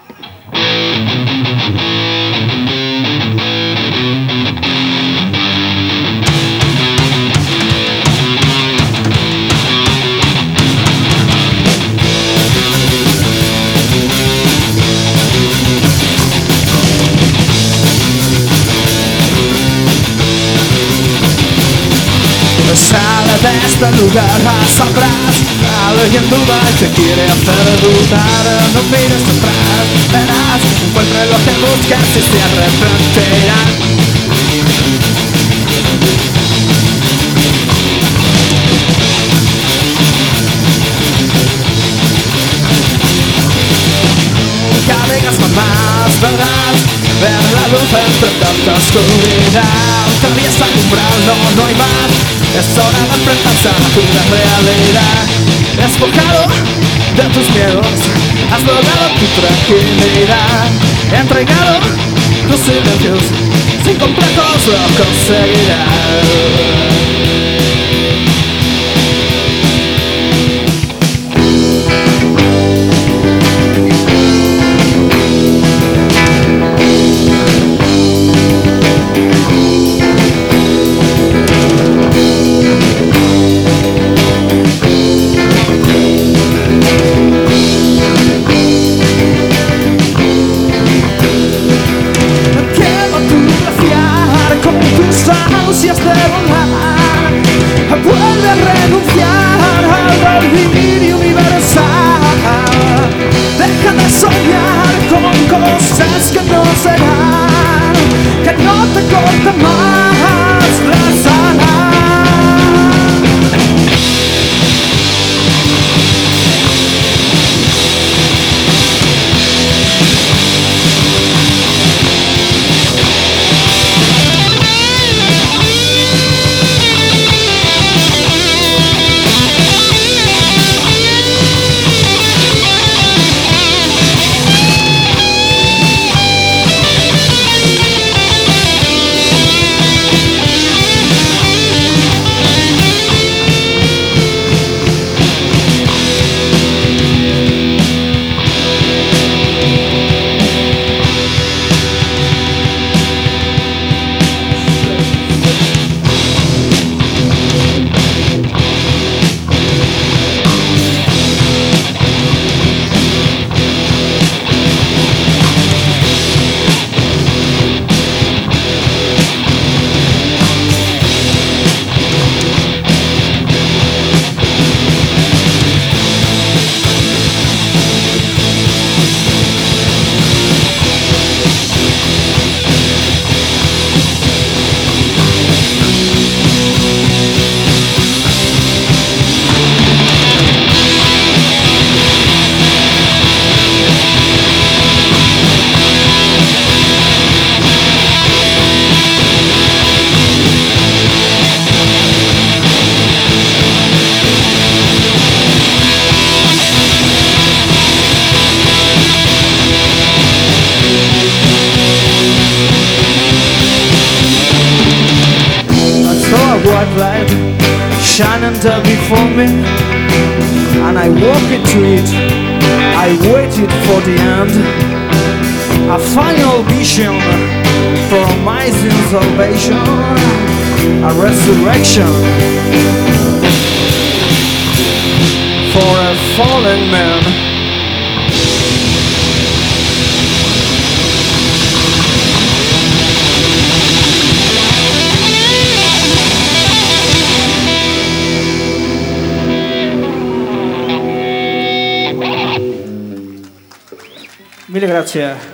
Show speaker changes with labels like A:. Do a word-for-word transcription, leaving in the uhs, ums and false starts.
A: Sale de este lugar, sabrás, alguien duda y te quiere hacer dudar. No mires atrás, verás, encuentre lo que buscas y se arrepentirán. Nunca digas jamás, verás, ver la luz entre tanta oscuridad. Atraviesa el umbral, no, no hay más. Es hora de enfrentarse a la cruda realidad. Despojado de tus miedos, has logrado tu tranquilidad. Entregado tus silencios, sin complejos lo conseguirás. Ansias de volar, vuelve a renunciar al delirio universal. Deja de soñar con cosas que no serán, que no te corten más las alas. White light shining down before me, and I walked into it. I waited for the end, a final vision for my sin salvation, a resurrection for a fallen man. Mille grazie.